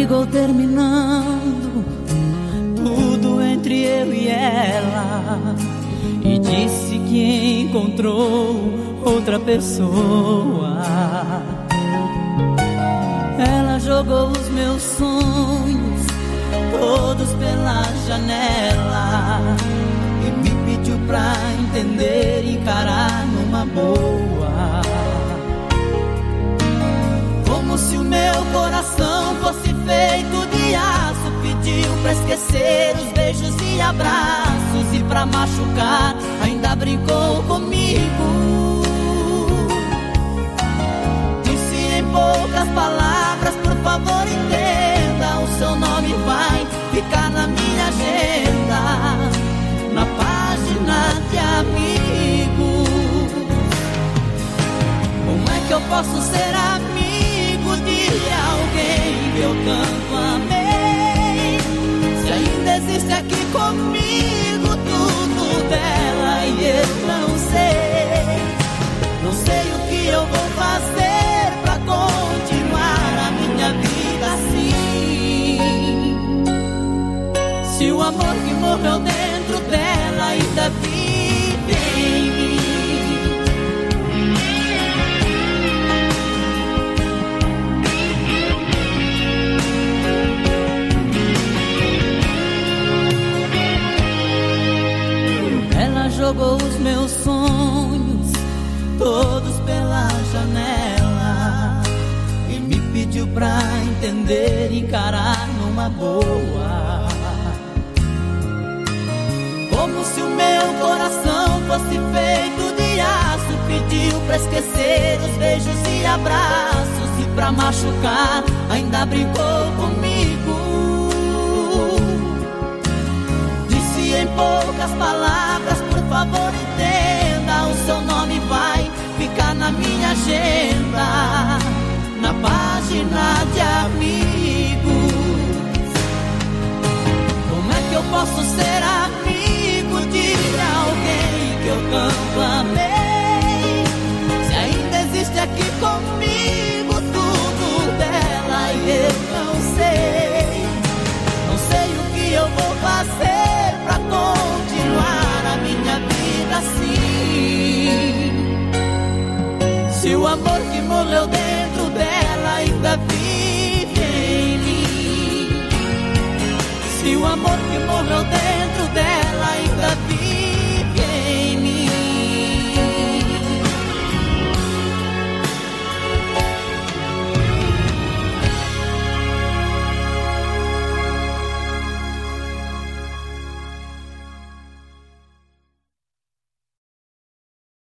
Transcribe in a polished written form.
ligou terminando tudo entre eu e ela e disse que encontrou outra pessoa. Ela jogou os meus sonhos todos pela janela e me pediu pra entender e encarar numa boa. Como se o meu coração fosse feito de aço, pediu pra esquecer os beijos e abraços, e pra machucar ainda brincou comigo. Disse em poucas palavras: por favor entenda, o seu nome vai ficar na minha agenda, na página de amigos. Como é que eu posso ser amigo de alguém que eu tanto amei, se ainda existe aqui comigo tudo dela e eu não sei? Não sei o que eu vou fazer pra continuar a minha vida assim, se o amor que morreu dentro dela ainda vive em mim. Jogou os meus sonhos todos pela janela e me pediu pra entender e encarar numa boa. Como se o meu coração fosse feito de aço, pediu pra esquecer os beijos e abraços, e pra machucar ainda brincou comigo. Disse em poucas palavras: por favor entenda, o seu nome vai ficar na minha agenda, na página de amigos. Como é que eu posso ser amigo de alguém que eu tanto amei, se ainda existe aqui comigo tudo dela e eu não sei? Não sei o que eu vou fazer pra continuar a minha vida assim, se o amor que morreu dentro dela ainda vive em mim, se o amor que morreu dentro